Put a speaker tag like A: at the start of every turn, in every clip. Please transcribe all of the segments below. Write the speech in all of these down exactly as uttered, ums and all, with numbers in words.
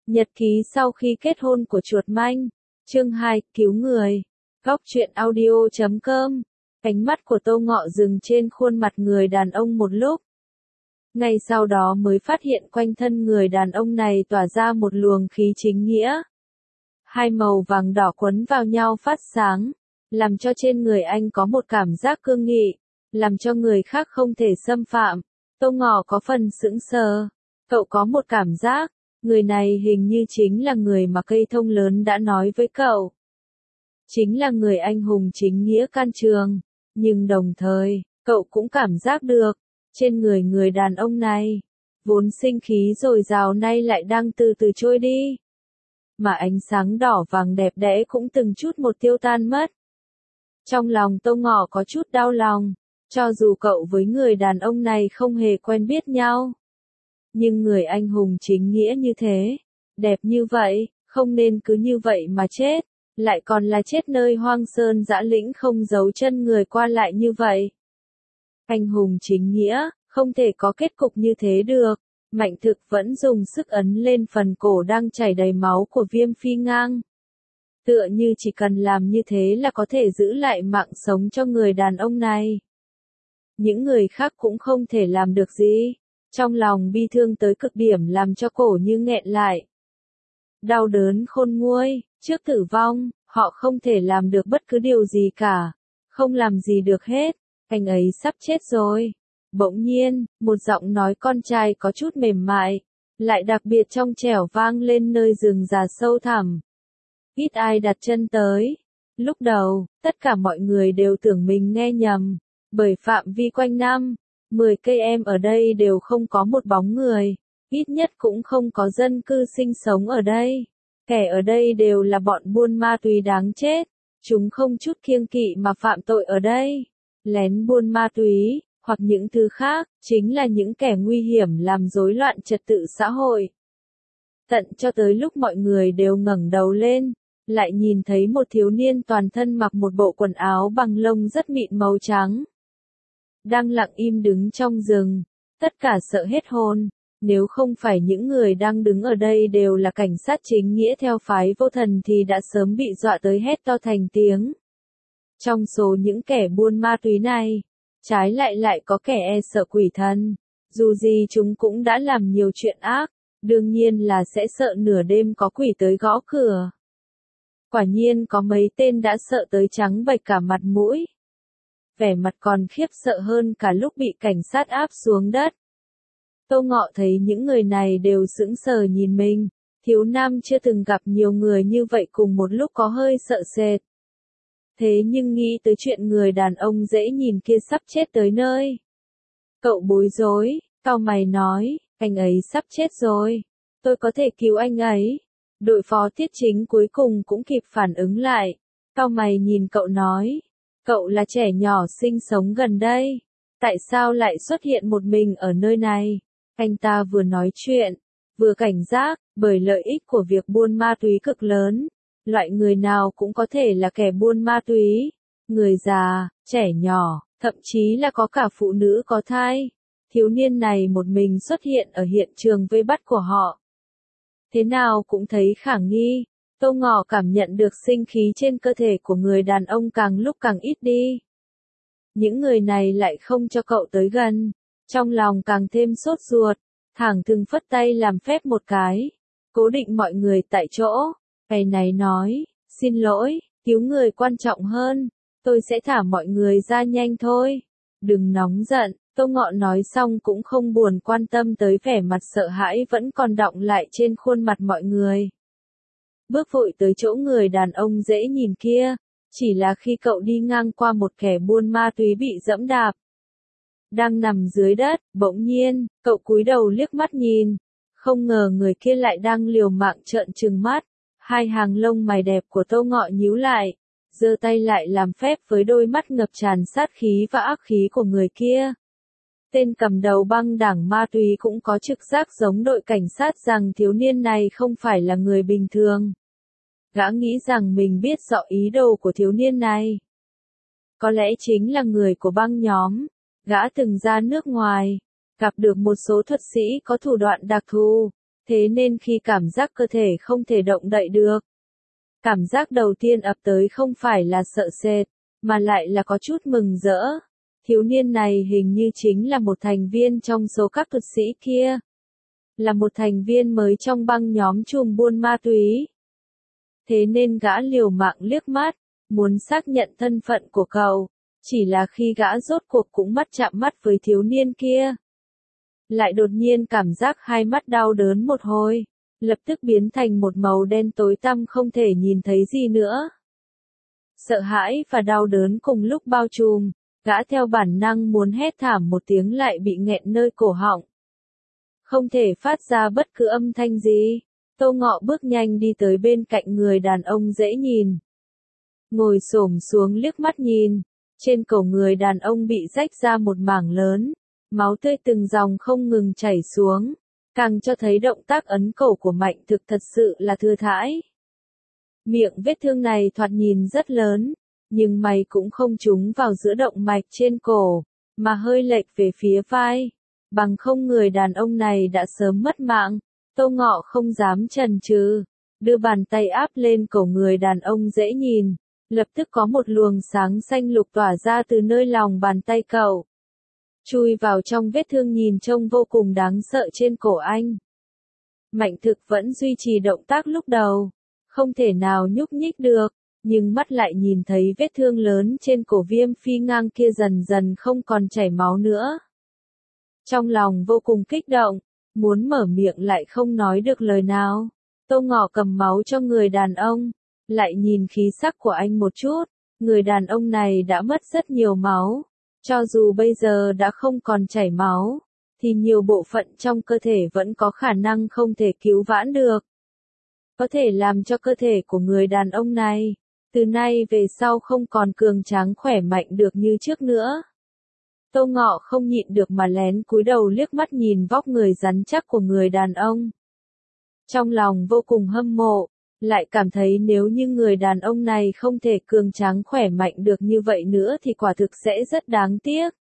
A: Nhật ký sau khi kết hôn của chuột manh. Chương hai, cứu người. Góc truyện audio chấm com. Ánh mắt của Tô Ngọ dừng trên khuôn mặt người đàn ông một lúc. Ngay sau đó mới phát hiện quanh thân người đàn ông này tỏa ra một luồng khí chính nghĩa. Hai màu vàng đỏ quấn vào nhau phát sáng, làm cho trên người anh có một cảm giác cương nghị, làm cho người khác không thể xâm phạm. Tô Ngọ có phần sững sờ. Cậu có một cảm giác, người này hình như chính là người mà cây thông lớn đã nói với cậu. Chính là người anh hùng chính nghĩa can trường. Nhưng đồng thời, cậu cũng cảm giác được, trên người người đàn ông này, vốn sinh khí dồi dào nay lại đang từ từ trôi đi. Mà ánh sáng đỏ vàng đẹp đẽ cũng từng chút một tiêu tan mất. Trong lòng Tô Ngọ có chút đau lòng, cho dù cậu với người đàn ông này không hề quen biết nhau. Nhưng người anh hùng chính nghĩa như thế, đẹp như vậy, không nên cứ như vậy mà chết, lại còn là chết nơi hoang sơn dã lĩnh không giấu chân người qua lại như vậy. Anh hùng chính nghĩa, không thể có kết cục như thế được. Mạnh Thực vẫn dùng sức ấn lên phần cổ đang chảy đầy máu của Viêm Phi Ngang. Tựa như chỉ cần làm như thế là có thể giữ lại mạng sống cho người đàn ông này. Những người khác cũng không thể làm được gì. Trong lòng bi thương tới cực điểm làm cho cổ như nghẹn lại. Đau đớn khôn nguôi, trước tử vong, họ không thể làm được bất cứ điều gì cả. Không làm gì được hết, anh ấy sắp chết rồi. Bỗng nhiên, một giọng nói con trai có chút mềm mại, lại đặc biệt trong trẻo vang lên nơi rừng già sâu thẳm. Ít ai đặt chân tới. Lúc đầu, tất cả mọi người đều tưởng mình nghe nhầm, bởi phạm vi quanh năm, mười cây em ở đây đều không có một bóng người, ít nhất cũng không có dân cư sinh sống ở đây. Kẻ ở đây đều là bọn buôn ma túy đáng chết, chúng không chút kiêng kỵ mà phạm tội ở đây. Lén buôn ma túy, hoặc những thứ khác, chính là những kẻ nguy hiểm làm rối loạn trật tự xã hội. Tận cho tới lúc mọi người đều ngẩng đầu lên, lại nhìn thấy một thiếu niên toàn thân mặc một bộ quần áo bằng lông rất mịn màu trắng. Đang lặng im đứng trong rừng, tất cả sợ hết hồn, nếu không phải những người đang đứng ở đây đều là cảnh sát chính nghĩa theo phái vô thần thì đã sớm bị dọa tới hét to thành tiếng. Trong số những kẻ buôn ma túy này, trái lại lại có kẻ e sợ quỷ thần, dù gì chúng cũng đã làm nhiều chuyện ác, đương nhiên là sẽ sợ nửa đêm có quỷ tới gõ cửa. Quả nhiên có mấy tên đã sợ tới trắng bệch cả mặt mũi. Vẻ mặt còn khiếp sợ hơn cả lúc bị cảnh sát áp xuống đất. Tô Ngọ thấy những người này đều sững sờ nhìn mình, thiếu nam chưa từng gặp nhiều người như vậy cùng một lúc có hơi sợ sệt. Thế nhưng nghĩ tới chuyện người đàn ông dễ nhìn kia sắp chết tới nơi. Cậu bối rối, cau mày nói, anh ấy sắp chết rồi, tôi có thể cứu anh ấy. Đội phó Tiết Chính cuối cùng cũng kịp phản ứng lại, cau mày nhìn cậu nói, cậu là trẻ nhỏ sinh sống gần đây, tại sao lại xuất hiện một mình ở nơi này? Anh ta vừa nói chuyện, vừa cảnh giác, bởi lợi ích của việc buôn ma túy cực lớn. Loại người nào cũng có thể là kẻ buôn ma túy, người già, trẻ nhỏ, thậm chí là có cả phụ nữ có thai. Thiếu niên này một mình xuất hiện ở hiện trường vây bắt của họ. Thế nào cũng thấy khả nghi, Tô Ngọ cảm nhận được sinh khí trên cơ thể của người đàn ông càng lúc càng ít đi. Những người này lại không cho cậu tới gần, trong lòng càng thêm sốt ruột, thẳng thừng phất tay làm phép một cái, cố định mọi người tại chỗ. Ngày này nói, xin lỗi, cứu người quan trọng hơn, tôi sẽ thả mọi người ra nhanh thôi. Đừng nóng giận, Tô Ngọ nói xong cũng không buồn quan tâm tới vẻ mặt sợ hãi vẫn còn đọng lại trên khuôn mặt mọi người. Bước vội tới chỗ người đàn ông dễ nhìn kia, chỉ là khi cậu đi ngang qua một kẻ buôn ma túy bị dẫm đạp. Đang nằm dưới đất, bỗng nhiên, cậu cúi đầu liếc mắt nhìn, không ngờ người kia lại đang liều mạng trợn trừng mắt. Hai hàng lông mày đẹp của Tô Ngọ nhíu lại, giơ tay lại làm phép với đôi mắt ngập tràn sát khí và ác khí của người kia. Tên cầm đầu băng đảng ma túy cũng có trực giác giống đội cảnh sát rằng thiếu niên này không phải là người bình thường. Gã nghĩ rằng mình biết rõ ý đồ của thiếu niên này. Có lẽ chính là người của băng nhóm. Gã từng ra nước ngoài, gặp được một số thuật sĩ có thủ đoạn đặc thù. Thế nên khi cảm giác cơ thể không thể động đậy được, cảm giác đầu tiên ập tới không phải là sợ sệt, mà lại là có chút mừng rỡ. Thiếu niên này hình như chính là một thành viên trong số các thuật sĩ kia. Là một thành viên mới trong băng nhóm trùm buôn ma túy. Thế nên gã liều mạng liếc mắt, muốn xác nhận thân phận của cậu. Chỉ là khi gã rốt cuộc cũng mắt chạm mắt với thiếu niên kia, lại đột nhiên cảm giác hai mắt đau đớn một hồi, lập tức biến thành một màu đen tối tăm không thể nhìn thấy gì nữa. Sợ hãi và đau đớn cùng lúc bao trùm, gã theo bản năng muốn hét thảm một tiếng lại bị nghẹn nơi cổ họng. Không thể phát ra bất cứ âm thanh gì. Tô Ngọ bước nhanh đi tới bên cạnh người đàn ông dễ nhìn. Ngồi xổm xuống liếc mắt nhìn, trên cổ người đàn ông bị rách ra một mảng lớn, máu tươi từng dòng không ngừng chảy xuống, càng cho thấy động tác ấn cổ của Mạnh Thực thật sự là thừa thãi. Miệng vết thương này thoạt nhìn rất lớn, nhưng mày cũng không trúng vào giữa động mạch trên cổ, mà hơi lệch về phía vai. Bằng không người đàn ông này đã sớm mất mạng. Tô Ngọ không dám chần chừ, đưa bàn tay áp lên cổ người đàn ông dễ nhìn, lập tức có một luồng sáng xanh lục tỏa ra từ nơi lòng bàn tay cậu, chui vào trong vết thương nhìn trông vô cùng đáng sợ trên cổ anh. Mạnh Thực vẫn duy trì động tác lúc đầu, không thể nào nhúc nhích được, nhưng mắt lại nhìn thấy vết thương lớn trên cổ Viêm Phi Ngang kia dần dần không còn chảy máu nữa. Trong lòng vô cùng kích động, muốn mở miệng lại không nói được lời nào. Tô Ngọ cầm máu cho người đàn ông, lại nhìn khí sắc của anh một chút, người đàn ông này đã mất rất nhiều máu. Cho dù bây giờ đã không còn chảy máu, thì nhiều bộ phận trong cơ thể vẫn có khả năng không thể cứu vãn được. Có thể làm cho cơ thể của người đàn ông này, từ nay về sau không còn cường tráng khỏe mạnh được như trước nữa. Tô Ngọ không nhịn được mà lén cúi đầu liếc mắt nhìn vóc người rắn chắc của người đàn ông. Trong lòng vô cùng hâm mộ, lại cảm thấy nếu như người đàn ông này không thể cường tráng khỏe mạnh được như vậy nữa thì quả thực sẽ rất đáng tiếc.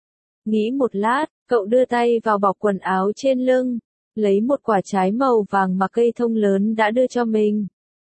A: Nghĩ một lát, cậu đưa tay vào bọc quần áo trên lưng, lấy một quả trái màu vàng mà cây thông lớn đã đưa cho mình.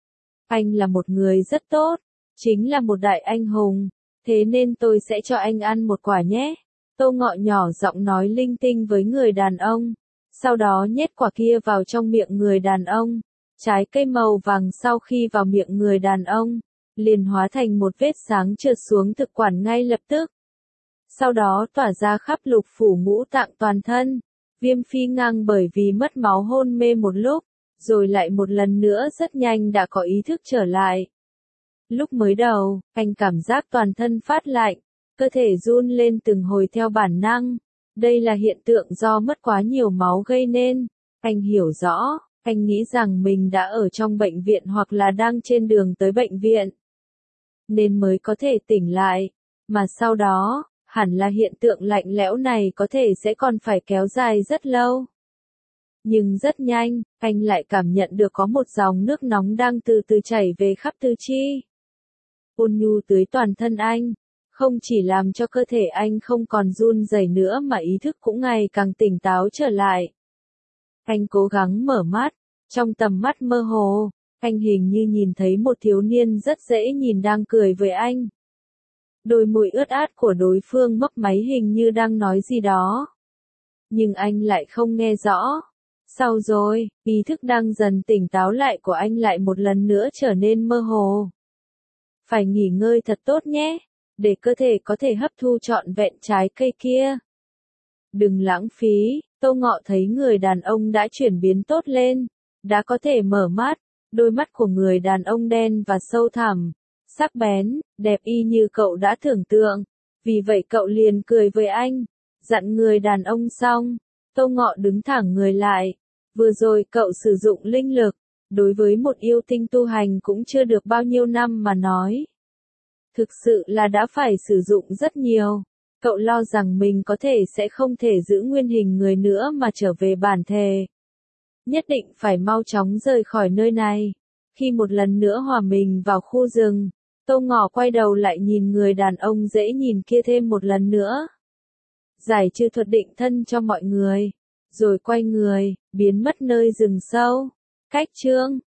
A: Anh là một người rất tốt, chính là một đại anh hùng, thế nên tôi sẽ cho anh ăn một quả nhé. Tô Ngọ nhỏ giọng nói linh tinh với người đàn ông, sau đó nhét quả kia vào trong miệng người đàn ông. Trái cây màu vàng sau khi vào miệng người đàn ông, liền hóa thành một vết sáng trượt xuống thực quản ngay lập tức. Sau đó tỏa ra khắp lục phủ ngũ tạng toàn thân. Viêm Phi Ngang bởi vì mất máu hôn mê một lúc, rồi lại một lần nữa rất nhanh đã có ý thức trở lại. Lúc mới đầu, anh cảm giác toàn thân phát lạnh, cơ thể run lên từng hồi theo bản năng. Đây là hiện tượng do mất quá nhiều máu gây nên. Anh hiểu rõ, anh nghĩ rằng mình đã ở trong bệnh viện hoặc là đang trên đường tới bệnh viện, nên mới có thể tỉnh lại. Mà sau đó, hẳn là hiện tượng lạnh lẽo này có thể sẽ còn phải kéo dài rất lâu. Nhưng rất nhanh, anh lại cảm nhận được có một dòng nước nóng đang từ từ chảy về khắp tứ chi. Ôn nhu tưới toàn thân anh, không chỉ làm cho cơ thể anh không còn run rẩy nữa mà ý thức cũng ngày càng tỉnh táo trở lại. Anh cố gắng mở mắt, trong tầm mắt mơ hồ, anh hình như nhìn thấy một thiếu niên rất dễ nhìn đang cười với anh. Đôi môi ướt át của đối phương mấp máy hình như đang nói gì đó. Nhưng anh lại không nghe rõ. Sau rồi, ý thức đang dần tỉnh táo lại của anh lại một lần nữa trở nên mơ hồ. Phải nghỉ ngơi thật tốt nhé, để cơ thể có thể hấp thu trọn vẹn trái cây kia. Đừng lãng phí. Tô Ngọ thấy người đàn ông đã chuyển biến tốt lên, đã có thể mở mắt, đôi mắt của người đàn ông đen và sâu thẳm, sắc bén, đẹp y như cậu đã tưởng tượng. Vì vậy cậu liền cười với anh, dặn người đàn ông xong, Tô Ngọ đứng thẳng người lại. Vừa rồi cậu sử dụng linh lực, đối với một yêu tinh tu hành cũng chưa được bao nhiêu năm mà nói. Thực sự là đã phải sử dụng rất nhiều. Cậu lo rằng mình có thể sẽ không thể giữ nguyên hình người nữa mà trở về bản thể. Nhất định phải mau chóng rời khỏi nơi này. Khi một lần nữa hòa mình vào khu rừng, Tô Ngọ quay đầu lại nhìn người đàn ông dễ nhìn kia thêm một lần nữa. Giải trừ thuật định thân cho mọi người. rồi quay người, biến mất nơi rừng sâu. Cách chương